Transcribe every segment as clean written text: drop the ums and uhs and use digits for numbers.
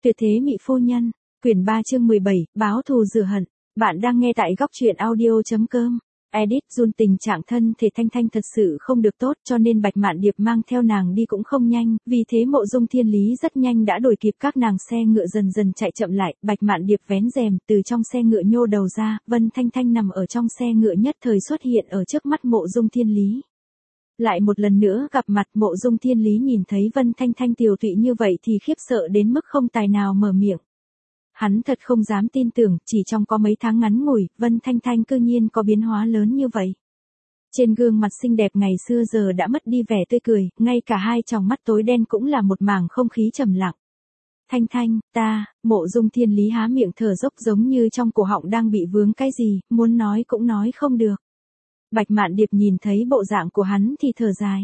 Tuyệt thế mỹ phu nhân, quyển 3 chương 17, báo thù rửa hận. Bạn đang nghe tại góc truyện audio.com. Edit Jun tình trạng thân thể Thanh Thanh thật sự không được tốt cho nên Bạch Mạn Điệp mang theo nàng đi cũng không nhanh, vì thế Mộ Dung Thiên Lý rất nhanh đã đuổi kịp các nàng xe ngựa dần dần chạy chậm lại, Bạch Mạn Điệp vén rèm từ trong xe ngựa nhô đầu ra, Vân Thanh Thanh nằm ở trong xe ngựa nhất thời xuất hiện ở trước mắt Mộ Dung Thiên Lý. Lại một lần nữa gặp mặt Mộ Dung Thiên Lý nhìn thấy Vân Thanh Thanh tiều tụy như vậy thì khiếp sợ đến mức không tài nào mở miệng. Hắn thật không dám tin tưởng, chỉ trong có mấy tháng ngắn ngủi, Vân Thanh Thanh cư nhiên có biến hóa lớn như vậy. Trên gương mặt xinh đẹp ngày xưa giờ đã mất đi vẻ tươi cười, ngay cả hai tròng mắt tối đen cũng là một mảng không khí trầm lặng. Thanh Thanh, Mộ Dung Thiên Lý há miệng thở dốc giống như trong cổ họng đang bị vướng cái gì, muốn nói cũng nói không được. Bạch Mạn Điệp nhìn thấy bộ dạng của hắn thì thở dài.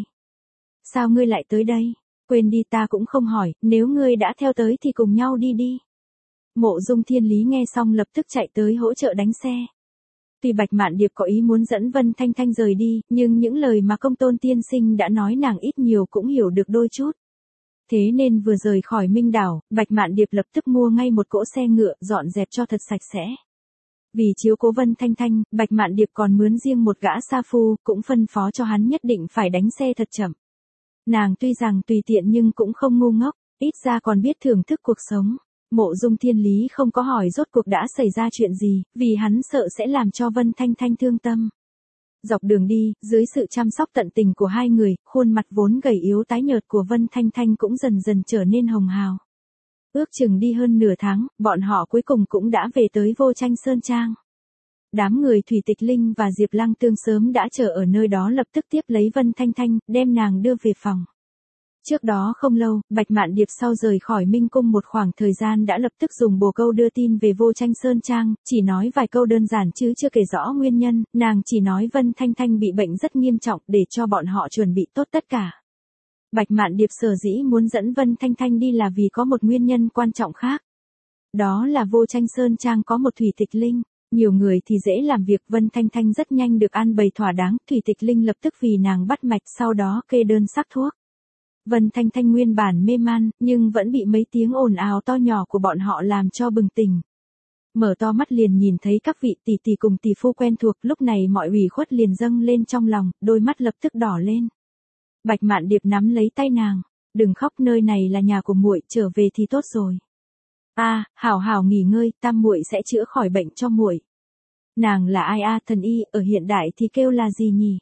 Sao ngươi lại tới đây? Quên đi, ta cũng không hỏi, nếu ngươi đã theo tới thì cùng nhau đi đi. Mộ Dung Thiên Lý nghe xong lập tức chạy tới hỗ trợ đánh xe. Tuy Bạch Mạn Điệp có ý muốn dẫn Vân Thanh Thanh rời đi, nhưng những lời mà Công Tôn tiên sinh đã nói nàng ít nhiều cũng hiểu được đôi chút. Thế nên vừa rời khỏi Minh Đảo, Bạch Mạn Điệp lập tức mua ngay một cỗ xe ngựa, dọn dẹp cho thật sạch sẽ. Vì chiếu cố Vân Thanh Thanh, Bạch Mạn Điệp còn mướn riêng một gã sa phu, cũng phân phó cho hắn nhất định phải đánh xe thật chậm. Nàng tuy rằng tùy tiện nhưng cũng không ngu ngốc, ít ra còn biết thưởng thức cuộc sống. Mộ Dung Thiên Lý không có hỏi rốt cuộc đã xảy ra chuyện gì, vì hắn sợ sẽ làm cho Vân Thanh Thanh thương tâm. Dọc đường đi, dưới sự chăm sóc tận tình của hai người, khuôn mặt vốn gầy yếu tái nhợt của Vân Thanh Thanh cũng dần dần trở nên hồng hào. Ước chừng đi hơn nửa tháng, bọn họ cuối cùng cũng đã về tới Vô Tranh Sơn Trang. Đám người Thủy Tịch Linh và Diệp Lăng Tương sớm đã chờ ở nơi đó lập tức tiếp lấy Vân Thanh Thanh, đem nàng đưa về phòng. Trước đó không lâu, Bạch Mạn Điệp sau rời khỏi Minh Cung một khoảng thời gian đã lập tức dùng bồ câu đưa tin về Vô Tranh Sơn Trang, chỉ nói vài câu đơn giản chứ chưa kể rõ nguyên nhân, nàng chỉ nói Vân Thanh Thanh bị bệnh rất nghiêm trọng để cho bọn họ chuẩn bị tốt tất cả. Bạch Mạn Điệp sở dĩ muốn dẫn Vân Thanh Thanh đi là vì có một nguyên nhân quan trọng khác. Đó là Vô Tranh Sơn Trang có một Thủy Tịch Linh, nhiều người thì dễ làm việc, Vân Thanh Thanh rất nhanh được an bày thỏa đáng, Thủy Tịch Linh lập tức vì nàng bắt mạch sau đó kê đơn sắc thuốc. Vân Thanh Thanh nguyên bản mê man, nhưng vẫn bị mấy tiếng ồn ào to nhỏ của bọn họ làm cho bừng tỉnh. Mở to mắt liền nhìn thấy các vị tỷ tỷ cùng tỷ phu quen thuộc, lúc này mọi ủy khuất liền dâng lên trong lòng, đôi mắt lập tức đỏ lên. Bạch Mạn Điệp nắm lấy tay nàng, đừng khóc, nơi này là nhà của muội, trở về thì tốt rồi. Hảo hảo nghỉ ngơi, tam muội sẽ chữa khỏi bệnh cho muội. Nàng là ai thần y, ở hiện đại thì kêu là gì nhỉ?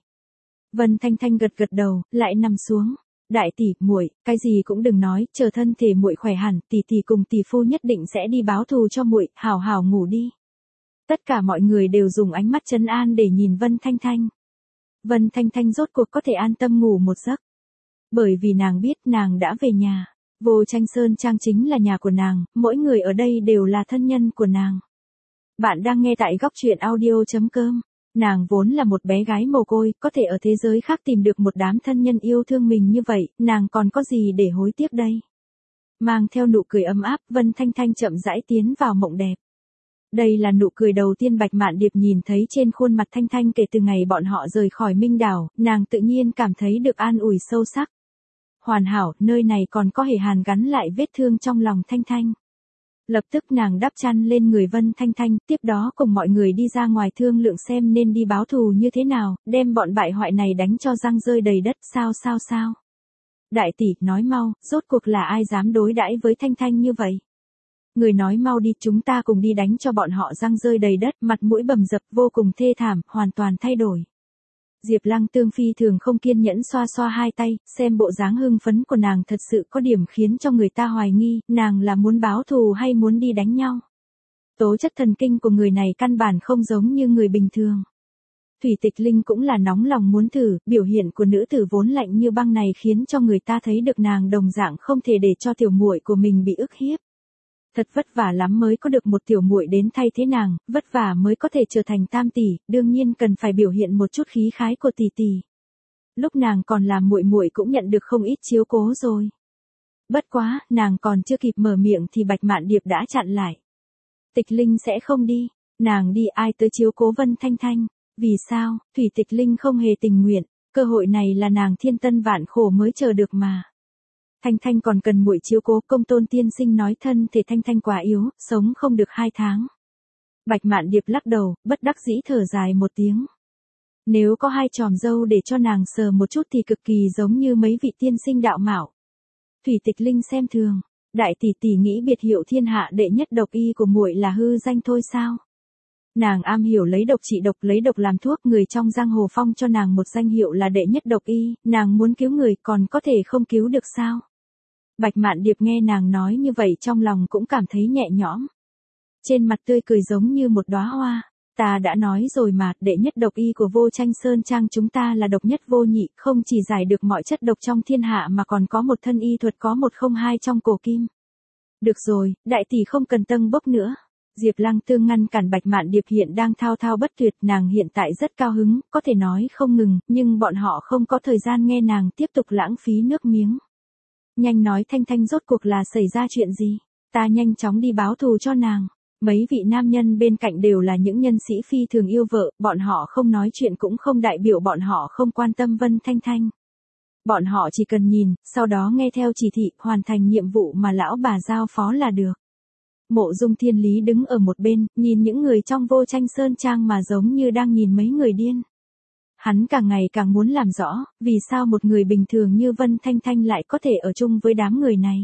Vân Thanh Thanh gật gật đầu, lại nằm xuống. Đại tỷ, muội, cái gì cũng đừng nói, chờ thân thể muội khỏe hẳn, tỷ tỷ cùng tỷ phu nhất định sẽ đi báo thù cho muội, hảo hảo ngủ đi. Tất cả mọi người đều dùng ánh mắt trấn an để nhìn Vân Thanh Thanh. Vân Thanh Thanh rốt cuộc có thể an tâm ngủ một giấc. Bởi vì nàng biết nàng đã về nhà. Vô Tranh Sơn Trang chính là nhà của nàng, mỗi người ở đây đều là thân nhân của nàng. Bạn đang nghe tại góc truyện audio.com. Nàng vốn là một bé gái mồ côi, có thể ở thế giới khác tìm được một đám thân nhân yêu thương mình như vậy, nàng còn có gì để hối tiếc đây? Mang theo nụ cười ấm áp, Vân Thanh Thanh chậm rãi tiến vào mộng đẹp. Đây là nụ cười đầu tiên Bạch Mạn Điệp nhìn thấy trên khuôn mặt Thanh Thanh kể từ ngày bọn họ rời khỏi Minh Đảo, nàng tự nhiên cảm thấy được an ủi sâu sắc. Hoàn hảo, nơi này còn có thể hàn gắn lại vết thương trong lòng Thanh Thanh. Lập tức nàng đắp chăn lên người Vân Thanh Thanh, tiếp đó cùng mọi người đi ra ngoài thương lượng xem nên đi báo thù như thế nào, đem bọn bại hoại này đánh cho răng rơi đầy đất, sao. Đại tỷ, nói mau, rốt cuộc là ai dám đối đãi với Thanh Thanh như vậy? Người nói mau đi, chúng ta cùng đi đánh cho bọn họ răng rơi đầy đất, mặt mũi bầm dập vô cùng thê thảm, hoàn toàn thay đổi. Diệp Lăng Tương phi thường không kiên nhẫn xoa xoa hai tay, xem bộ dáng hưng phấn của nàng thật sự có điểm khiến cho người ta hoài nghi, nàng là muốn báo thù hay muốn đi đánh nhau. Tố chất thần kinh của người này căn bản không giống như người bình thường. Thủy Tịch Linh cũng là nóng lòng muốn thử, biểu hiện của nữ tử vốn lạnh như băng này khiến cho người ta thấy được nàng đồng dạng không thể để cho tiểu muội của mình bị ức hiếp. Thật vất vả lắm mới có được một tiểu muội đến thay thế nàng, vất vả mới có thể trở thành tam tỷ, đương nhiên cần phải biểu hiện một chút khí khái của tỷ tỷ. Lúc nàng còn làm muội muội cũng nhận được không ít chiếu cố rồi. Bất quá, nàng còn chưa kịp mở miệng thì Bạch Mạn Điệp đã chặn lại. Tịch Linh sẽ không đi, nàng đi ai tới chiếu cố Vân Thanh Thanh, vì sao? Thủy Tịch Linh không hề tình nguyện, cơ hội này là nàng thiên tân vạn khổ mới chờ được mà. Thanh Thanh còn cần muội chiếu cố, Công Tôn tiên sinh nói thân thể Thanh Thanh quá yếu, sống không được 2 tháng. Bạch Mạn Điệp lắc đầu, bất đắc dĩ thở dài một tiếng. Nếu có 2 chòm râu để cho nàng sờ một chút thì cực kỳ giống như mấy vị tiên sinh đạo mạo. Thủy Tịch Linh xem thường, đại tỷ tỷ nghĩ biệt hiệu thiên hạ đệ nhất độc y của muội là hư danh thôi sao? Nàng am hiểu lấy độc trị độc, lấy độc làm thuốc, người trong giang hồ phong cho nàng một danh hiệu là đệ nhất độc y, nàng muốn cứu người còn có thể không cứu được sao? Bạch Mạn Điệp nghe nàng nói như vậy trong lòng cũng cảm thấy nhẹ nhõm. Trên mặt tươi cười giống như một đóa hoa, ta đã nói rồi mà, đệ nhất độc y của Vô Tranh Sơn Trang chúng ta là độc nhất vô nhị, không chỉ giải được mọi chất độc trong thiên hạ mà còn có một thân y thuật có 102 trong cổ kim. Được rồi, đại tỷ không cần tâng bốc nữa. Diệp Lăng Tương ngăn cản Bạch Mạn Điệp hiện đang thao thao bất tuyệt, nàng hiện tại rất cao hứng, có thể nói không ngừng, nhưng bọn họ không có thời gian nghe nàng tiếp tục lãng phí nước miếng. Nhanh nói Thanh Thanh rốt cuộc là xảy ra chuyện gì, ta nhanh chóng đi báo thù cho nàng. Mấy vị nam nhân bên cạnh đều là những nhân sĩ phi thường yêu vợ, bọn họ không nói chuyện cũng không đại biểu bọn họ không quan tâm Vân Thanh Thanh. Bọn họ chỉ cần nhìn, sau đó nghe theo chỉ thị, hoàn thành nhiệm vụ mà lão bà giao phó là được. Mộ Dung Thiên Lý đứng ở một bên, nhìn những người trong Vô Tranh Sơn Trang mà giống như đang nhìn mấy người điên. Hắn càng ngày càng muốn làm rõ, vì sao một người bình thường như Vân Thanh Thanh lại có thể ở chung với đám người này.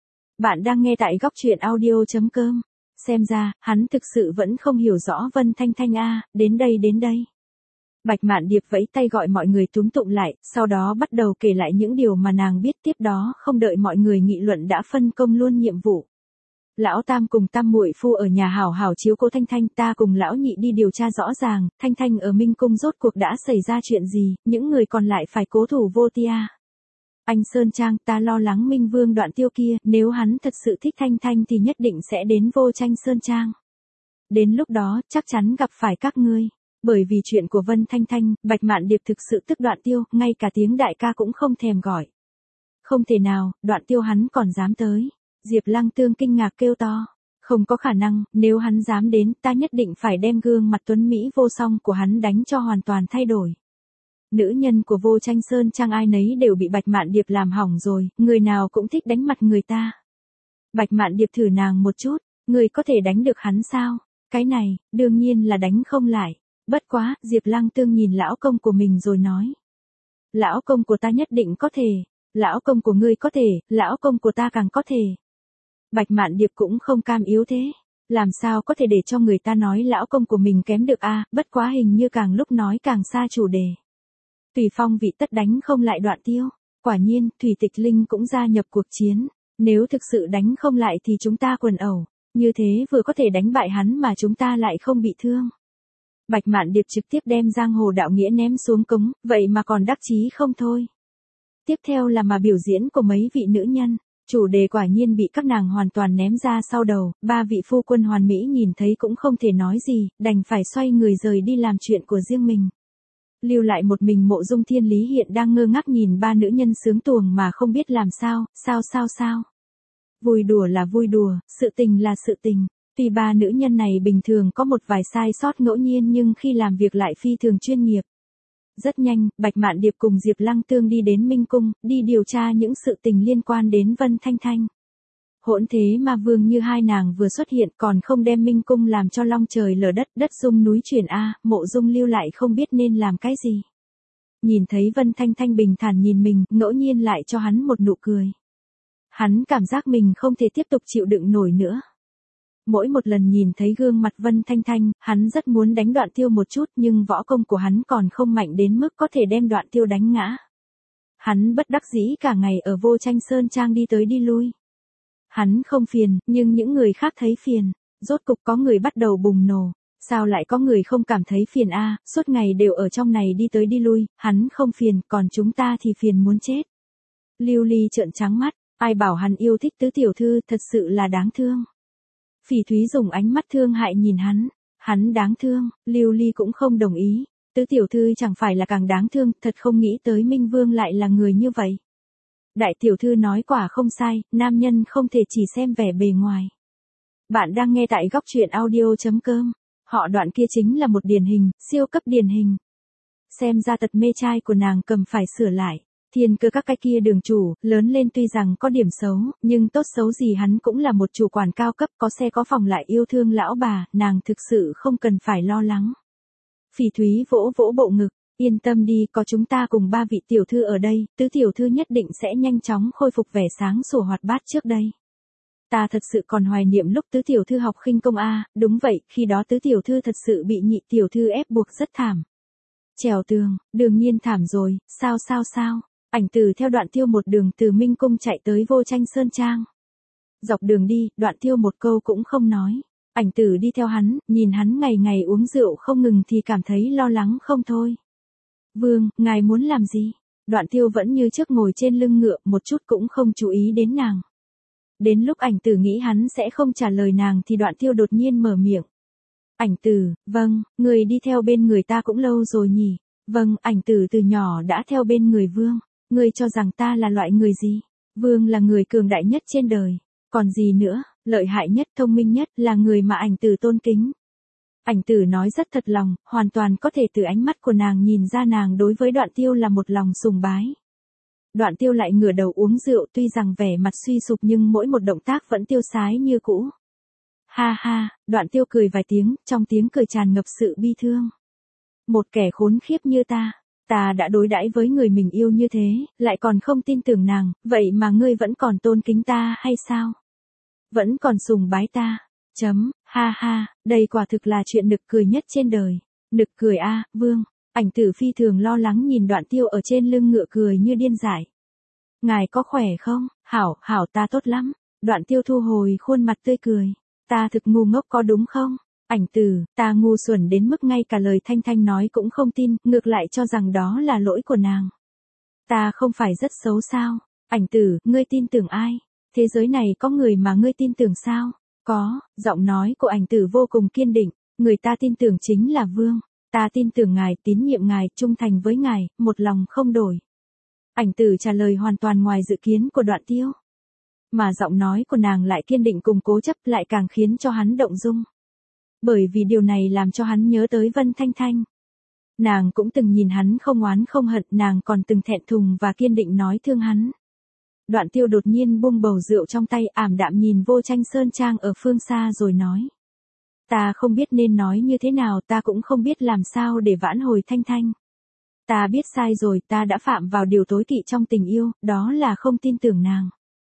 Bạn đang nghe tại góc truyện audio.com. Xem ra, hắn thực sự vẫn không hiểu rõ Vân Thanh Thanh a, đến đây. Bạch Mạn Điệp vẫy tay gọi mọi người túm tụm lại, sau đó bắt đầu kể lại những điều mà nàng biết, tiếp đó không đợi mọi người nghị luận đã phân công luôn nhiệm vụ. Lão Tam cùng Tam muội phu ở nhà hảo hảo chiếu cố Thanh Thanh, ta cùng lão Nhị đi điều tra rõ ràng, Thanh Thanh ở Minh Cung rốt cuộc đã xảy ra chuyện gì, những người còn lại phải cố thủ vô tia. Anh Sơn Trang, ta lo lắng Minh Vương Đoạn Tiêu kia, nếu hắn thật sự thích Thanh Thanh thì nhất định sẽ đến Vô Tranh Sơn Trang. Đến lúc đó, chắc chắn gặp phải các ngươi. Bởi vì chuyện của Vân Thanh Thanh, Bạch Mạn Điệp thực sự tức Đoạn Tiêu, ngay cả tiếng đại ca cũng không thèm gọi. Không thể nào, Đoạn Tiêu hắn còn dám tới. Diệp Lăng Tương kinh ngạc kêu to. Không có khả năng, nếu hắn dám đến, ta nhất định phải đem gương mặt tuấn Mỹ vô song của hắn đánh cho hoàn toàn thay đổi. Nữ nhân của Vô Tranh Sơn Trang ai nấy đều bị Bạch Mạn Điệp làm hỏng rồi, người nào cũng thích đánh mặt người ta. Bạch Mạn Điệp thử nàng một chút, người có thể đánh được hắn sao? Cái này, đương nhiên là đánh không lại. Bất quá, Diệp Lăng Tương nhìn lão công của mình rồi nói. Lão công của ta nhất định có thể, lão công của ngươi có thể, lão công của ta càng có thể. Bạch Mạn Điệp cũng không cam yếu thế. Làm sao có thể để cho người ta nói lão công của mình kém được a, bất quá hình như càng lúc nói càng xa chủ đề. Tùy Phong vị tất đánh không lại Đoạn Tiêu. Quả nhiên, Thủy Tịch Linh cũng gia nhập cuộc chiến. Nếu thực sự đánh không lại thì chúng ta quần ẩu. Như thế vừa có thể đánh bại hắn mà chúng ta lại không bị thương. Bạch Mạn Điệp trực tiếp đem giang hồ đạo nghĩa ném xuống cống, vậy mà còn đắc chí không thôi. Tiếp theo là mà biểu diễn của mấy vị nữ nhân. Chủ đề quả nhiên bị các nàng hoàn toàn ném ra sau đầu, 3 vị phu quân hoàn mỹ nhìn thấy cũng không thể nói gì, đành phải xoay người rời đi làm chuyện của riêng mình. Lưu lại một mình Mộ Dung Thiên Lý hiện đang ngơ ngác nhìn 3 nữ nhân sướng tuồng mà không biết làm sao. Vui đùa là vui đùa, sự tình là sự tình. Tuy 3 nữ nhân này bình thường có một vài sai sót ngẫu nhiên nhưng khi làm việc lại phi thường chuyên nghiệp. Rất nhanh, Bạch Mạn Điệp cùng Diệp Lăng Tương đi đến Minh Cung, đi điều tra những sự tình liên quan đến Vân Thanh Thanh. Hỗn thế mà vương như hai nàng vừa xuất hiện còn không đem Minh Cung làm cho long trời lở đất, đất rung núi chuyển a, Mộ Dung Lưu lại không biết nên làm cái gì. Nhìn thấy Vân Thanh Thanh bình thản nhìn mình, ngẫu nhiên lại cho hắn một nụ cười. Hắn cảm giác mình không thể tiếp tục chịu đựng nổi nữa. Mỗi một lần nhìn thấy gương mặt Vân Thanh Thanh, hắn rất muốn đánh Đoạn Tiêu một chút nhưng võ công của hắn còn không mạnh đến mức có thể đem Đoạn Tiêu đánh ngã. Hắn bất đắc dĩ cả ngày ở Vô Tranh Sơn Trang đi tới đi lui. Hắn không phiền, nhưng những người khác thấy phiền. Rốt cục có người bắt đầu bùng nổ. Sao lại có người không cảm thấy phiền a? Suốt ngày đều ở trong này đi tới đi lui, hắn không phiền, còn chúng ta thì phiền muốn chết. Lưu Ly trợn trắng mắt, ai bảo hắn yêu thích tứ tiểu thư, thật sự là đáng thương. Phỉ Thúy dùng ánh mắt thương hại nhìn hắn đáng thương, Lưu Ly cũng không đồng ý. Tứ tiểu thư chẳng phải là càng đáng thương, thật không nghĩ tới Minh Vương lại là người như vậy. Đại tiểu thư nói quả không sai, nam nhân không thể chỉ xem vẻ bề ngoài. Bạn đang nghe tại góc truyện audio.com. Họ Đoạn kia chính là một điển hình, siêu cấp điển hình. Xem ra tật mê trai của nàng cầm phải sửa lại. Thiên Cơ các cái kia đường chủ, lớn lên tuy rằng có điểm xấu, nhưng tốt xấu gì hắn cũng là một chủ quản cao cấp, có xe có phòng lại yêu thương lão bà, nàng thực sự không cần phải lo lắng. Phỉ Thúy vỗ vỗ bộ ngực, yên tâm đi, có chúng ta cùng 3 vị tiểu thư ở đây, tứ tiểu thư nhất định sẽ nhanh chóng khôi phục vẻ sáng sủa hoạt bát trước đây. Ta thật sự còn hoài niệm lúc tứ tiểu thư học khinh công a, đúng vậy, khi đó tứ tiểu thư thật sự bị nhị tiểu thư ép buộc rất thảm. Trèo tường, đương nhiên thảm rồi, sao. Ảnh Tử theo Đoạn Tiêu một đường từ Minh Cung chạy tới Vô Tranh Sơn Trang. Dọc đường đi, Đoạn Tiêu một câu cũng không nói. Ảnh Tử đi theo hắn, nhìn hắn ngày ngày uống rượu không ngừng thì cảm thấy lo lắng không thôi. Vương, ngài muốn làm gì? Đoạn Tiêu vẫn như trước ngồi trên lưng ngựa, một chút cũng không chú ý đến nàng. Đến lúc Ảnh Tử nghĩ hắn sẽ không trả lời nàng thì Đoạn Tiêu đột nhiên mở miệng. Ảnh Tử, vâng, người đi theo bên người ta cũng lâu rồi nhỉ? Vâng, Ảnh Tử từ nhỏ đã theo bên người Vương. Ngươi cho rằng ta là loại người gì? Vương là người cường đại nhất trên đời. Còn gì nữa, lợi hại nhất, thông minh nhất, là người mà Ảnh Tử tôn kính. Ảnh Tử nói rất thật lòng, hoàn toàn có thể từ ánh mắt của nàng nhìn ra nàng đối với Đoạn Tiêu là một lòng sùng bái. Đoạn Tiêu lại ngửa đầu uống rượu, tuy rằng vẻ mặt suy sụp nhưng mỗi một động tác vẫn tiêu sái như cũ. Ha ha, Đoạn Tiêu cười vài tiếng, trong tiếng cười tràn ngập sự bi thương. Một kẻ khốn khiếp như ta đã đối đãi với người mình yêu như thế, lại còn không tin tưởng nàng, vậy mà ngươi vẫn còn tôn kính ta hay sao? Vẫn còn sùng bái ta. Ha ha, đây quả thực là chuyện nực cười nhất trên đời. Nực cười a, Vương. Ảnh Tử phi thường lo lắng nhìn Đoạn Tiêu ở trên lưng ngựa cười như điên dại. Ngài có khỏe không? Hảo ta tốt lắm. Đoạn Tiêu thu hồi khuôn mặt tươi cười. Ta thực ngu ngốc có đúng không? Ảnh Tử, ta ngu xuẩn đến mức ngay cả lời Thanh Thanh nói cũng không tin, ngược lại cho rằng đó là lỗi của nàng. Ta không phải rất xấu sao? Ảnh Tử, ngươi tin tưởng ai? Thế giới này có người mà ngươi tin tưởng sao? Có, giọng nói của Ảnh Tử vô cùng kiên định, người ta tin tưởng chính là Vương. Ta tin tưởng ngài, tín nhiệm ngài, trung thành với ngài, một lòng không đổi. Ảnh Tử trả lời hoàn toàn ngoài dự kiến của Đoạn Tiêu. Mà giọng nói của nàng lại kiên định cùng cố chấp, lại càng khiến cho hắn động dung. Bởi vì điều này làm cho hắn nhớ tới Vân Thanh Thanh. Nàng cũng từng nhìn hắn không oán không hận, nàng còn từng thẹn thùng và kiên định nói thương hắn. Đoạn Tiêu đột nhiên buông bầu rượu trong tay, ảm đạm nhìn Vô Tranh Sơn Trang ở phương xa rồi nói. Ta không biết nên nói như thế nào, ta cũng không biết làm sao để vãn hồi Thanh Thanh. Ta biết sai rồi, ta đã phạm vào điều tối kỵ trong tình yêu, đó là không tin tưởng nàng.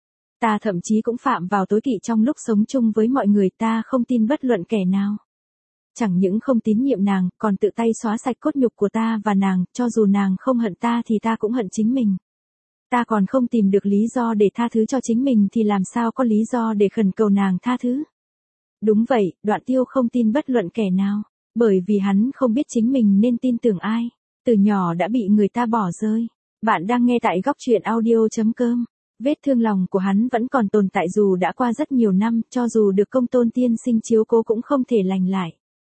Ta thậm chí cũng phạm vào tối kỵ trong lúc sống chung với mọi người, ta không tin bất luận kẻ nào. Chẳng những không tín nhiệm nàng, còn tự tay xóa sạch cốt nhục của ta và nàng, cho dù nàng không hận ta thì ta cũng hận chính mình. Ta còn không tìm được lý do để tha thứ cho chính mình thì làm sao có lý do để khẩn cầu nàng tha thứ. Đúng vậy, Đoạn Tiêu không tin bất luận kẻ nào, bởi vì hắn không biết chính mình nên tin tưởng ai, từ nhỏ đã bị người ta bỏ rơi. Bạn đang nghe tại góc truyện audio.com. Vết thương lòng của hắn vẫn còn tồn tại dù đã qua rất nhiều năm, cho dù được Công Tôn tiên sinh chiếu cố cũng không thể lành lại.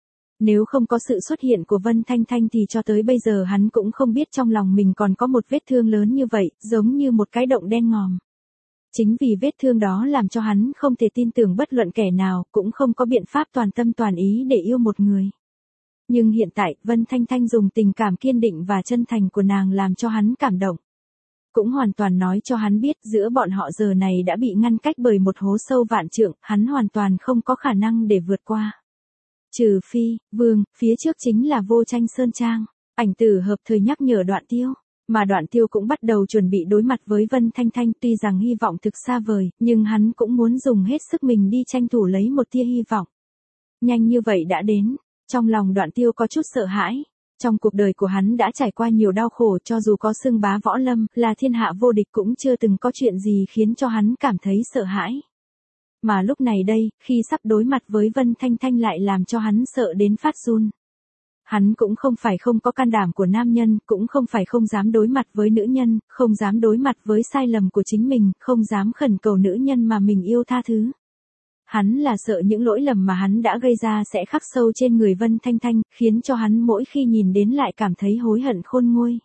Nếu không có sự xuất hiện của Vân Thanh Thanh thì cho tới bây giờ hắn cũng không biết trong lòng mình còn có một vết thương lớn như vậy, giống như một cái động đen ngòm. Chính vì vết thương đó làm cho hắn không thể tin tưởng bất luận kẻ nào, cũng không có biện pháp toàn tâm toàn ý để yêu một người. Nhưng hiện tại, Vân Thanh Thanh dùng tình cảm kiên định và chân thành của nàng làm cho hắn cảm động. Cũng hoàn toàn nói cho hắn biết giữa bọn họ giờ này đã bị ngăn cách bởi một hố sâu vạn trượng, hắn hoàn toàn không có khả năng để vượt qua. Trừ phi, Vương, phía trước chính là Vô Tranh Sơn Trang. Ảnh Tử hợp thời nhắc nhở Đoạn Tiêu. Mà Đoạn Tiêu cũng bắt đầu chuẩn bị đối mặt với Vân Thanh Thanh, tuy rằng hy vọng thực xa vời, nhưng hắn cũng muốn dùng hết sức mình đi tranh thủ lấy một tia hy vọng. Nhanh như vậy đã đến, trong lòng Đoạn Tiêu có chút sợ hãi. Trong cuộc đời của hắn đã trải qua nhiều đau khổ, cho dù có xưng bá võ lâm, là thiên hạ vô địch cũng chưa từng có chuyện gì khiến cho hắn cảm thấy sợ hãi. Mà lúc này đây, khi sắp đối mặt với Vân Thanh Thanh lại làm cho hắn sợ đến phát run. Hắn cũng không phải không có can đảm của nam nhân, cũng không phải không dám đối mặt với nữ nhân, không dám đối mặt với sai lầm của chính mình, không dám khẩn cầu nữ nhân mà mình yêu tha thứ. Hắn là sợ những lỗi lầm mà hắn đã gây ra sẽ khắc sâu trên người Vân Thanh Thanh, khiến cho hắn mỗi khi nhìn đến lại cảm thấy hối hận khôn nguôi.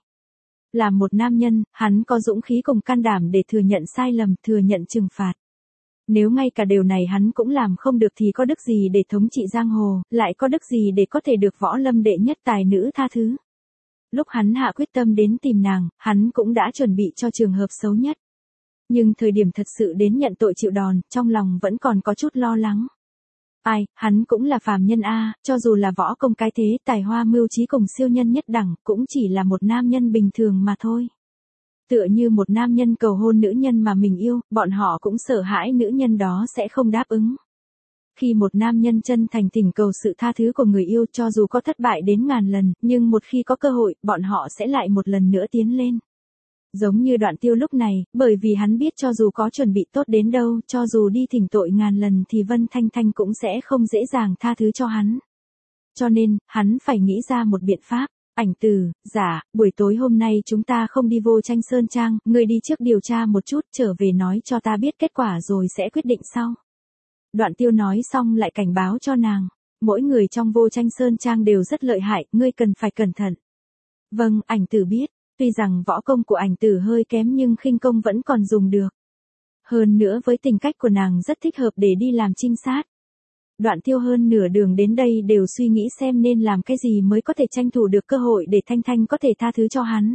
Là một nam nhân, hắn có dũng khí cùng can đảm để thừa nhận sai lầm, thừa nhận trừng phạt. Nếu ngay cả điều này hắn cũng làm không được thì có đức gì để thống trị giang hồ, lại có đức gì để có thể được võ lâm đệ nhất tài nữ tha thứ. Lúc hắn hạ quyết tâm đến tìm nàng, hắn cũng đã chuẩn bị cho trường hợp xấu nhất. Nhưng thời điểm thật sự đến nhận tội chịu đòn, trong lòng vẫn còn có chút lo lắng. Ai, hắn cũng là phàm nhân a, cho dù là võ công cái thế, tài hoa mưu trí cùng siêu nhân nhất đẳng, cũng chỉ là một nam nhân bình thường mà thôi. Tựa như một nam nhân cầu hôn nữ nhân mà mình yêu, bọn họ cũng sợ hãi nữ nhân đó sẽ không đáp ứng. Khi một nam nhân chân thành thỉnh cầu sự tha thứ của người yêu, cho dù có thất bại đến ngàn lần, nhưng một khi có cơ hội, bọn họ sẽ lại một lần nữa tiến lên. Giống như Đoạn Tiêu lúc này, bởi vì hắn biết cho dù có chuẩn bị tốt đến đâu, cho dù đi thỉnh tội ngàn lần thì Vân Thanh Thanh cũng sẽ không dễ dàng tha thứ cho hắn. Cho nên, hắn phải nghĩ ra một biện pháp. Ảnh Tử, dạ, buổi tối hôm nay chúng ta không đi Vô Tranh Sơn Trang, ngươi đi trước điều tra một chút, trở về nói cho ta biết kết quả rồi sẽ quyết định sau. Đoạn Tiêu nói xong lại cảnh báo cho nàng, mỗi người trong Vô Tranh Sơn Trang đều rất lợi hại, ngươi cần phải cẩn thận. Vâng, Ảnh Tử biết, tuy rằng võ công của Ảnh Tử hơi kém nhưng khinh công vẫn còn dùng được. Hơn nữa với tính cách của nàng rất thích hợp để đi làm trinh sát. Đoạn Tiêu hơn nửa đường đến đây đều suy nghĩ xem nên làm cái gì mới có thể tranh thủ được cơ hội để Thanh Thanh có thể tha thứ cho hắn.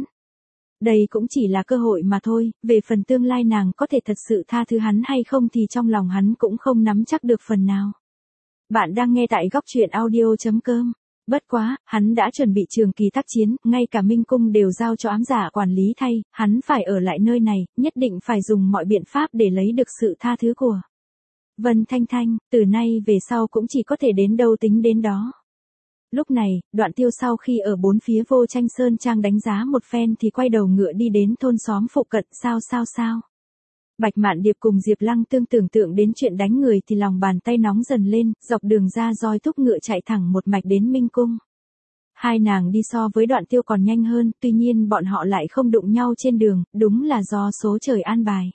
Đây cũng chỉ là cơ hội mà thôi, về phần tương lai nàng có thể thật sự tha thứ hắn hay không thì trong lòng hắn cũng không nắm chắc được phần nào. Bạn đang nghe tại góc truyện audio.com. Bất quá, hắn đã chuẩn bị trường kỳ tác chiến, ngay cả Minh Cung đều giao cho ám giả quản lý thay, hắn phải ở lại nơi này, nhất định phải dùng mọi biện pháp để lấy được sự tha thứ của Vân Thanh Thanh, từ nay về sau cũng chỉ có thể đến đâu tính đến đó. Lúc này, Đoạn Tiêu sau khi ở bốn phía Vô Tranh Sơn Trang đánh giá một phen thì quay đầu ngựa đi đến thôn xóm phụ cận, sao. Bạch Mạn Điệp cùng Diệp Lăng Tương tưởng tượng đến chuyện đánh người thì lòng bàn tay nóng dần lên, dọc đường ra roi thúc ngựa chạy thẳng một mạch đến Minh Cung. Hai nàng đi so với Đoạn Tiêu còn nhanh hơn, tuy nhiên bọn họ lại không đụng nhau trên đường, đúng là do số trời an bài.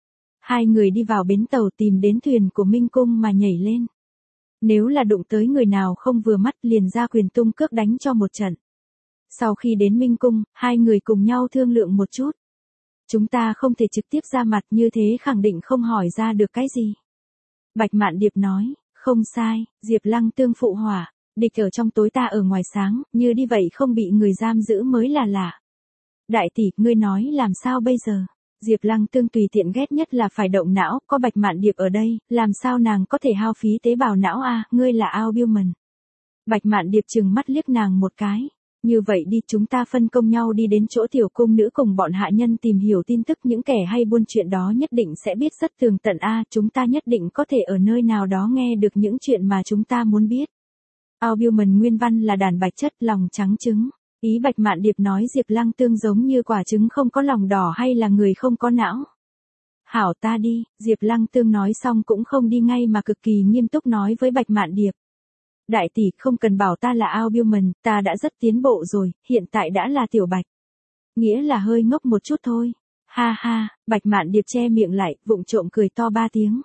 Hai người đi vào bến tàu tìm đến thuyền của Minh Cung mà nhảy lên. Nếu là đụng tới người nào không vừa mắt liền ra quyền tung cước đánh cho một trận. Sau khi đến Minh Cung, hai người cùng nhau thương lượng một chút. Chúng ta không thể trực tiếp ra mặt như thế khẳng định không hỏi ra được cái gì. Bạch Mạn Điệp nói, không sai, Diệp Lăng Tương phụ hỏa, địch ở trong tối ta ở ngoài sáng, như đi vậy không bị người giam giữ mới là lạ. Đại tỷ, ngươi nói làm sao bây giờ? Diệp Lăng Tương tùy tiện ghét nhất là phải động não, có Bạch Mạn Điệp ở đây, làm sao nàng có thể hao phí tế bào não a, ngươi là Albion. Bạch Mạn Điệp trừng mắt liếc nàng một cái. Như vậy đi, chúng ta phân công nhau đi đến chỗ tiểu cung nữ cùng bọn hạ nhân tìm hiểu tin tức, những kẻ hay buôn chuyện đó nhất định sẽ biết rất tường tận a, chúng ta nhất định có thể ở nơi nào đó nghe được những chuyện mà chúng ta muốn biết. Albion nguyên văn là đàn bạch chất lòng trắng trứng. Ý Bạch Mạn Điệp nói Diệp Lăng Tương giống như quả trứng không có lòng đỏ hay là người không có não. Hảo ta đi, Diệp Lăng Tương nói xong cũng không đi ngay mà cực kỳ nghiêm túc nói với Bạch Mạn Điệp. Đại tỷ, không cần bảo ta là Albion, ta đã rất tiến bộ rồi, hiện tại đã là Tiểu Bạch. Nghĩa là hơi ngốc một chút thôi. Ha ha, Bạch Mạn Điệp che miệng lại, vụng trộm cười to 3 tiếng.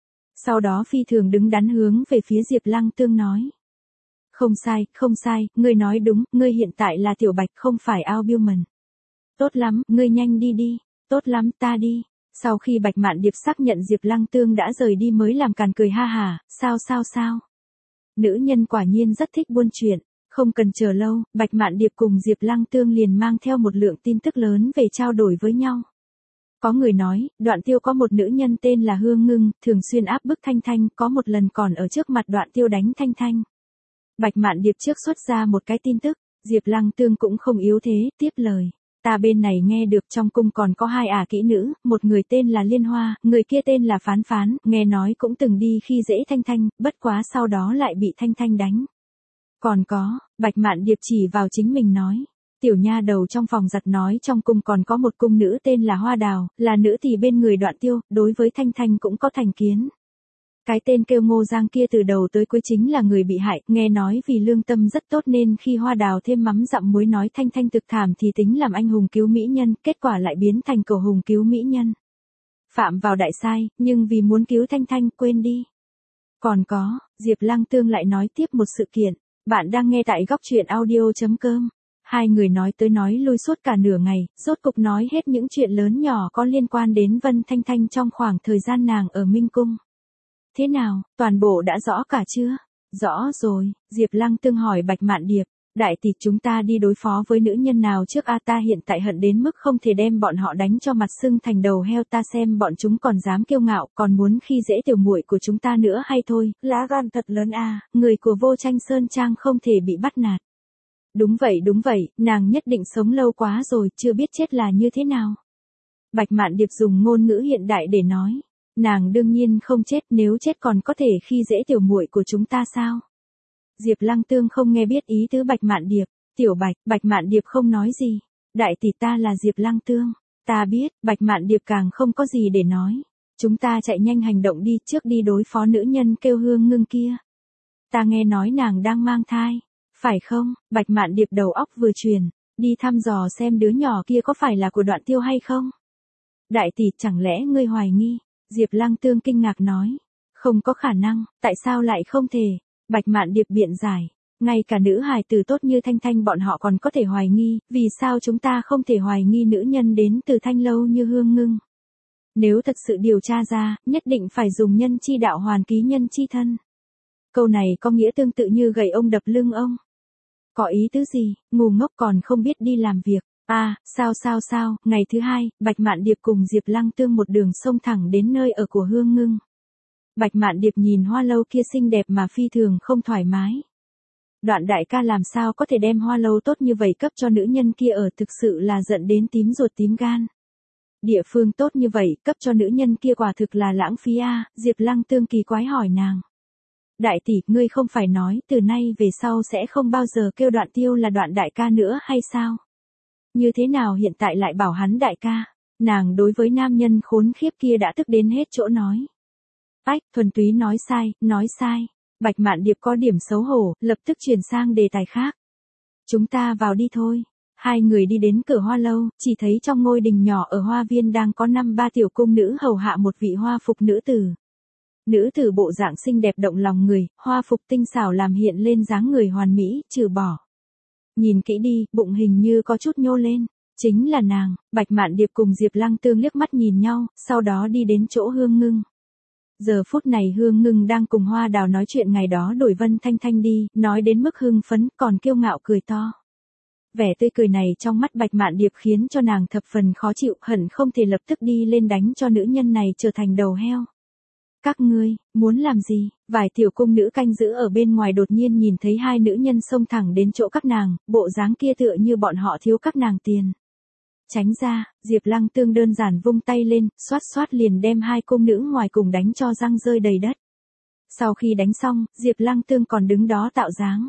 Sau đó phi thường đứng đắn hướng về phía Diệp Lăng Tương nói. Không sai, ngươi nói đúng, ngươi hiện tại là Tiểu Bạch không phải Albion. Tốt lắm, ngươi nhanh đi đi, tốt lắm, ta đi. Sau khi Bạch Mạn Điệp xác nhận Diệp Lăng Tương đã rời đi mới làm càn cười ha hả, sao. Nữ nhân quả nhiên rất thích buôn chuyện, không cần chờ lâu, Bạch Mạn Điệp cùng Diệp Lăng Tương liền mang theo một lượng tin tức lớn về trao đổi với nhau. Có người nói, Đoạn Tiêu có một nữ nhân tên là Hương Ngưng, thường xuyên áp bức Thanh Thanh, có một lần còn ở trước mặt Đoạn Tiêu đánh Thanh Thanh. Bạch Mạn Điệp trước xuất ra một cái tin tức, Diệp Lăng Tương cũng không yếu thế, tiếp lời. Ta bên này nghe được trong cung còn có 2 ả kỹ nữ, một người tên là Liên Hoa, người kia tên là Phán Phán, nghe nói cũng từng đi khi dễ Thanh Thanh, bất quá sau đó lại bị Thanh Thanh đánh. Còn có, Bạch Mạn Điệp chỉ vào chính mình nói. Tiểu nha đầu trong phòng giặt nói trong cung còn có một cung nữ tên là Hoa Đào, là nữ thì bên người Đoạn Tiêu, đối với Thanh Thanh cũng có thành kiến. Cái tên kêu Ngô Giang kia từ đầu tới cuối chính là người bị hại, nghe nói vì lương tâm rất tốt nên khi Hoa Đào thêm mắm dặm muối nói Thanh Thanh thực thảm thì tính làm anh hùng cứu mỹ nhân, kết quả lại biến thành cầu hùng cứu mỹ nhân. Phạm vào đại sai, nhưng vì muốn cứu Thanh Thanh quên đi. Còn có, Diệp Lăng Tương lại nói tiếp một sự kiện, bạn đang nghe tại góc truyện audio.com. Hai người nói tới nói lui suốt cả nửa ngày, rốt cục nói hết những chuyện lớn nhỏ có liên quan đến Vân Thanh Thanh trong khoảng thời gian nàng ở Minh Cung. Thế nào, toàn bộ đã rõ cả chưa? Rõ rồi, Diệp Lăng Tương hỏi Bạch Mạn Điệp. Đại tỷ, chúng ta đi đối phó với nữ nhân nào trước a? Ta hiện tại hận đến mức không thể đem bọn họ đánh cho mặt sưng thành đầu heo, ta xem bọn chúng còn dám kiêu ngạo, còn muốn khi dễ tiểu muội của chúng ta nữa hay thôi, lá gan thật lớn a, người của Vô Tranh Sơn Trang không thể bị bắt nạt. Đúng vậy, nàng nhất định sống lâu quá rồi, chưa biết chết là như thế nào. Bạch Mạn Điệp dùng ngôn ngữ hiện đại để nói, nàng đương nhiên không chết, nếu chết còn có thể khi dễ tiểu muội của chúng ta sao? Diệp Lăng Tương không nghe biết ý tứ Bạch Mạn Điệp, tiểu Bạch, Bạch Mạn Điệp không nói gì. Đại tỷ, ta là Diệp Lăng Tương. Ta biết, Bạch Mạn Điệp càng không có gì để nói. Chúng ta chạy nhanh hành động đi, trước đi đối phó nữ nhân kêu Hương Ngưng kia. Ta nghe nói nàng đang mang thai. Phải không? Bạch Mạn Điệp đầu óc vừa chuyển, đi thăm dò xem đứa nhỏ kia có phải là của Đoạn Tiêu hay không. Đại tỷ, chẳng lẽ ngươi hoài nghi? Diệp Lăng Tương kinh ngạc nói. Không có khả năng, tại sao lại không thể? Bạch Mạn Điệp biện giải, ngay cả nữ hài tử tốt như Thanh Thanh bọn họ còn có thể hoài nghi, vì sao chúng ta không thể hoài nghi nữ nhân đến từ Thanh Lâu như Hương Ngưng? Nếu thật sự điều tra ra, nhất định phải dùng nhân chi đạo hoàn ký nhân chi thân. Câu này có nghĩa tương tự như gậy ông đập lưng ông. Có ý tứ gì, ngu ngốc còn không biết đi làm việc. Sao, ngày thứ hai, Bạch Mạn Điệp cùng Diệp Lăng Tương một đường xông thẳng đến nơi ở của Hương Ngưng. Bạch Mạn Điệp nhìn hoa lâu kia xinh đẹp mà phi thường không thoải mái. Đoạn đại ca làm sao có thể đem hoa lâu tốt như vậy cấp cho nữ nhân kia ở, thực sự là giận đến tím ruột tím gan. Địa phương tốt như vậy, cấp cho nữ nhân kia quả thực là lãng phí a. Diệp Lăng Tương kỳ quái hỏi nàng. Đại tỷ, ngươi không phải nói từ nay về sau sẽ không bao giờ kêu Đoạn Tiêu là Đoạn đại ca nữa hay sao? Như thế nào hiện tại lại bảo hắn đại ca? Nàng đối với nam nhân khốn khiếp kia đã tức đến hết chỗ nói. Ách, thuần túy nói sai. Bạch Mạn Điệp có điểm xấu hổ, lập tức chuyển sang đề tài khác. Chúng ta vào đi thôi. Hai người đi đến cửa hoa lâu, chỉ thấy trong ngôi đình nhỏ ở hoa viên đang có 5-3 tiểu cung nữ hầu hạ một vị hoa phục nữ tử. Nữ tử bộ dạng xinh đẹp động lòng người, hoa phục tinh xảo làm hiện lên dáng người hoàn mỹ, trừ bỏ. Nhìn kỹ đi, bụng hình như có chút nhô lên. Chính là nàng. Bạch Mạn Điệp cùng Diệp Lăng Tương liếc mắt nhìn nhau, sau đó đi đến chỗ Hương Ngưng. Giờ phút này Hương Ngưng đang cùng Hoa Đào nói chuyện ngày đó đổi Vân Thanh Thanh đi, nói đến mức hưng phấn, còn kiêu ngạo cười to. Vẻ tươi cười này trong mắt Bạch Mạn Điệp khiến cho nàng thập phần khó chịu, hận không thể lập tức đi lên đánh cho nữ nhân này trở thành đầu heo. Các ngươi, muốn làm gì? Vài tiểu cung nữ canh giữ ở bên ngoài đột nhiên nhìn thấy hai nữ nhân xông thẳng đến chỗ các nàng, bộ dáng kia tựa như bọn họ thiếu các nàng tiền. Tránh ra, Diệp Lăng Tương đơn giản vung tay lên, xoát liền đem hai cung nữ ngoài cùng đánh cho răng rơi đầy đất. Sau khi đánh xong, Diệp Lăng Tương còn đứng đó tạo dáng.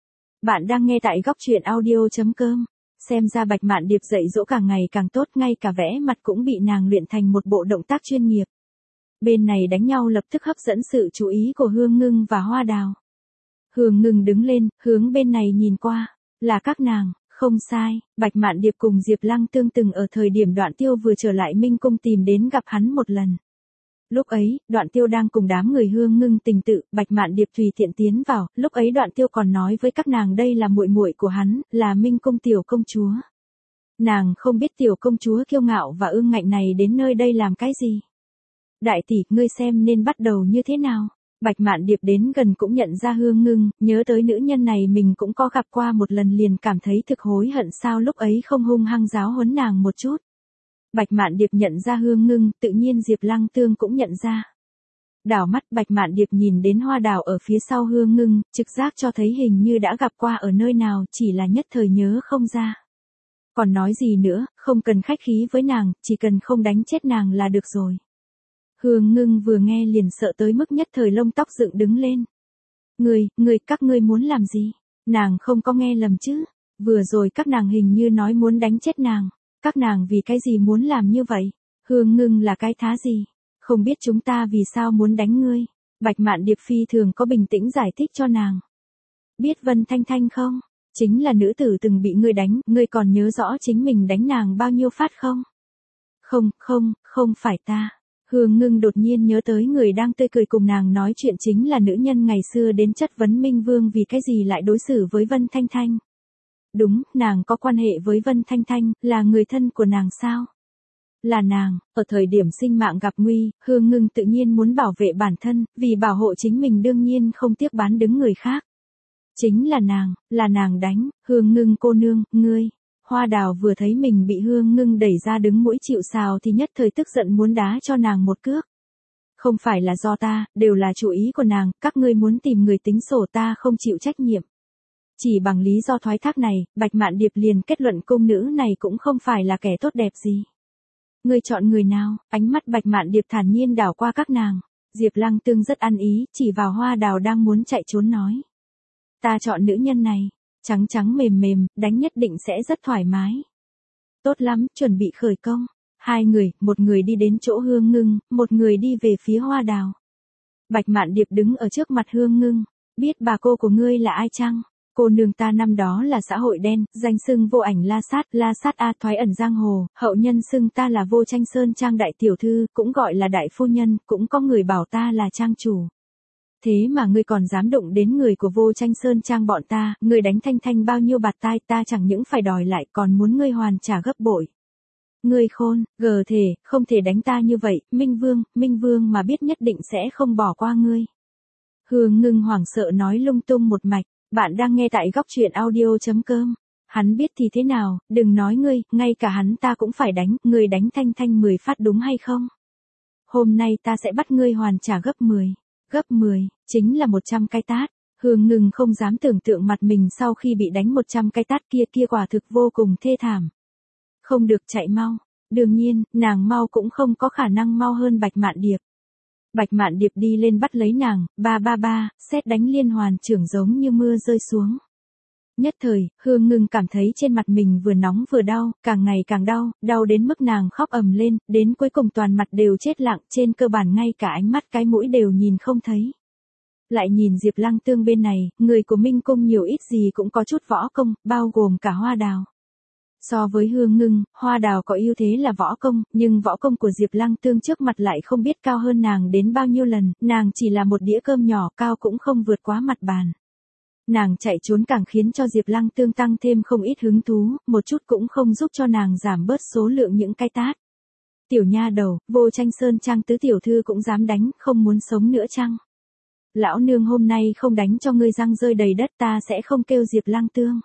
Bạn đang nghe tại góc truyện audio.com. Xem ra Bạch Mạn Điệp dạy dỗ càng ngày càng tốt, ngay cả vẽ mặt cũng bị nàng luyện thành một bộ động tác chuyên nghiệp. Bên này đánh nhau lập tức hấp dẫn sự chú ý của Hương Ngưng và Hoa Đào. Hương Ngưng đứng lên, hướng bên này nhìn qua, là các nàng. Không sai, Bạch Mạn Điệp cùng Diệp Lăng Tương từng ở thời điểm Đoạn Tiêu vừa trở lại Minh Cung tìm đến gặp hắn một lần. Lúc ấy, Đoạn Tiêu đang cùng đám người Hương Ngưng tình tự, Bạch Mạn Điệp tùy tiện tiến vào, lúc ấy Đoạn Tiêu còn nói với các nàng đây là muội muội của hắn, là Minh Cung tiểu công chúa. Nàng không biết tiểu công chúa kiêu ngạo và ương ngạnh này đến nơi đây làm cái gì. Đại tỷ, ngươi xem nên bắt đầu như thế nào? Bạch Mạn Điệp đến gần cũng nhận ra Hương Ngưng, nhớ tới nữ nhân này mình cũng có gặp qua một lần liền cảm thấy thực hối hận sao lúc ấy không hung hăng giáo huấn nàng một chút. Bạch Mạn Điệp nhận ra Hương Ngưng, tự nhiên Diệp Lăng Tương cũng nhận ra. Đảo mắt Bạch Mạn Điệp nhìn đến Hoa Đào ở phía sau Hương Ngưng, trực giác cho thấy hình như đã gặp qua ở nơi nào, chỉ là nhất thời nhớ không ra. Còn nói gì nữa, không cần khách khí với nàng, chỉ cần không đánh chết nàng là được rồi. Hương Ngưng vừa nghe liền sợ tới mức nhất thời lông tóc dựng đứng lên. Các ngươi muốn làm gì? Nàng không có nghe lầm chứ? Vừa rồi các nàng hình như nói muốn đánh chết nàng. Các nàng vì cái gì muốn làm như vậy? Hương Ngưng là cái thá gì? Không biết chúng ta vì sao muốn đánh ngươi? Bạch Mạn Điệp phi thường có bình tĩnh giải thích cho nàng. Biết Vân Thanh Thanh không? Chính là nữ tử từng bị ngươi đánh, ngươi còn nhớ rõ chính mình đánh nàng bao nhiêu phát không? Không phải ta. Hương Ngưng đột nhiên nhớ tới người đang tươi cười cùng nàng nói chuyện chính là nữ nhân ngày xưa đến chất vấn Minh Vương vì cái gì lại đối xử với Vân Thanh Thanh. Đúng, nàng có quan hệ với Vân Thanh Thanh, là người thân của nàng sao? Là nàng, ở thời điểm sinh mạng gặp nguy, Hương Ngưng tự nhiên muốn bảo vệ bản thân, vì bảo hộ chính mình đương nhiên không tiếc bán đứng người khác. Chính là nàng đánh, Hương Ngưng cô nương, ngươi. Hoa Đào vừa thấy mình bị Hương Ngưng đẩy ra đứng mũi chịu sào thì nhất thời tức giận muốn đá cho nàng một cước. Không phải là do ta, đều là chủ ý của nàng, các ngươi muốn tìm người tính sổ ta không chịu trách nhiệm. Chỉ bằng lý do thoái thác này, Bạch Mạn Điệp liền kết luận cung nữ này cũng không phải là kẻ tốt đẹp gì. Ngươi chọn người nào? Ánh mắt Bạch Mạn Điệp thản nhiên đảo qua các nàng. Diệp Lăng Tương rất ăn ý, chỉ vào Hoa Đào đang muốn chạy trốn nói. Ta chọn nữ nhân này, trắng trắng mềm mềm, đánh nhất định sẽ rất thoải mái. Tốt lắm, chuẩn bị khởi công. Hai người, một người đi đến chỗ Hương Ngưng, một người đi về phía Hoa Đào. Bạch Mạn Điệp đứng ở trước mặt Hương Ngưng. Biết bà cô của ngươi là ai chăng? Cô nương ta năm đó là xã hội đen, danh xưng vô ảnh La Sát A thoái ẩn giang hồ, hậu nhân xưng ta là Vô Tranh Sơn Trang đại tiểu thư, cũng gọi là đại phu nhân, cũng có người bảo ta là trang chủ. Thế mà ngươi còn dám đụng đến người của Vô Tranh Sơn Trang bọn ta, ngươi đánh Thanh Thanh bao nhiêu bạt tai, ta chẳng những phải đòi lại còn muốn ngươi hoàn trả gấp bội. Ngươi khôn, gờ thể, không thể đánh ta như vậy, Minh Vương mà biết nhất định sẽ không bỏ qua ngươi. Hương Ngưng hoảng sợ nói lung tung một mạch. Bạn đang nghe tại góc truyện audio.com. Hắn biết thì thế nào, đừng nói ngươi, ngay cả hắn ta cũng phải đánh, ngươi đánh Thanh Thanh 10 phát đúng hay không? Hôm nay ta sẽ bắt ngươi hoàn trả gấp 10. Gấp 10, chính là 100 cái tát. Hương Ngưng không dám tưởng tượng mặt mình sau khi bị đánh 100 cái tát kia quả thực vô cùng thê thảm. Không được chạy mau. Đương nhiên, nàng mau cũng không có khả năng mau hơn Bạch Mạn Điệp. Bạch Mạn Điệp đi lên bắt lấy nàng, ba, sét đánh liên hoàn trưởng giống như mưa rơi xuống. Nhất thời, Hương Ngưng cảm thấy trên mặt mình vừa nóng vừa đau, càng ngày càng đau, đau đến mức nàng khóc ầm lên, đến cuối cùng toàn mặt đều chết lặng, trên cơ bản ngay cả ánh mắt cái mũi đều nhìn không thấy. Lại nhìn Diệp Lăng Tương bên này, người của Minh Cung nhiều ít gì cũng có chút võ công, bao gồm cả Hoa Đào. So với Hương Ngưng, Hoa Đào có ưu thế là võ công, nhưng võ công của Diệp Lăng Tương trước mặt lại không biết cao hơn nàng đến bao nhiêu lần, nàng chỉ là một đĩa cơm nhỏ cao cũng không vượt quá mặt bàn. Nàng chạy trốn càng khiến cho Diệp Lăng Tương tăng thêm không ít hứng thú, một chút cũng không giúp cho nàng giảm bớt số lượng những cái tát. Tiểu nha đầu, Vô Tranh Sơn Trang tứ tiểu thư cũng dám đánh, không muốn sống nữa chăng? Lão nương hôm nay không đánh cho ngươi răng rơi đầy đất ta sẽ không kêu Diệp Lăng Tương.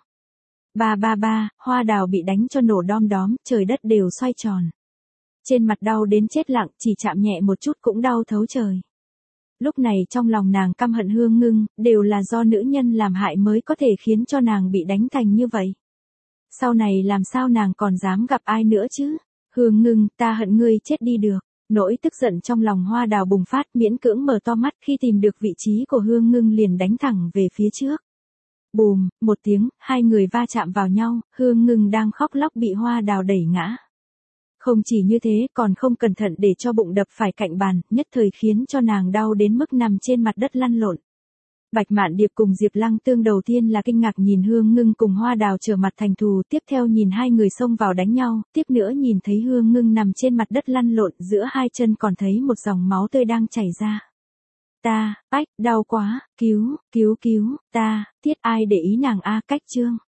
Ba, Hoa Đào bị đánh cho nổ đom đóm, trời đất đều xoay tròn. Trên mặt đau đến chết lặng, chỉ chạm nhẹ một chút cũng đau thấu trời. Lúc này trong lòng nàng căm hận Hương Ngưng, đều là do nữ nhân làm hại mới có thể khiến cho nàng bị đánh thành như vậy. Sau này làm sao nàng còn dám gặp ai nữa chứ? Hương Ngưng, ta hận ngươi chết đi được. Nỗi tức giận trong lòng Hoa Đào bùng phát, miễn cưỡng mở to mắt khi tìm được vị trí của Hương Ngưng liền đánh thẳng về phía trước. Bùm, một tiếng, hai người va chạm vào nhau, Hương Ngưng đang khóc lóc bị Hoa Đào đẩy ngã. Không chỉ như thế, còn không cẩn thận để cho bụng đập phải cạnh bàn, nhất thời khiến cho nàng đau đến mức nằm trên mặt đất lăn lộn. Bạch Mạn Điệp cùng Diệp Lăng Tương đầu tiên là kinh ngạc nhìn Hương Ngưng cùng Hoa Đào trở mặt thành thù, tiếp theo nhìn hai người xông vào đánh nhau, tiếp nữa nhìn thấy Hương Ngưng nằm trên mặt đất lăn lộn, giữa hai chân còn thấy một dòng máu tươi đang chảy ra. Ta, ách, đau quá, cứu, ta, tiết ai để ý nàng a, cách chương.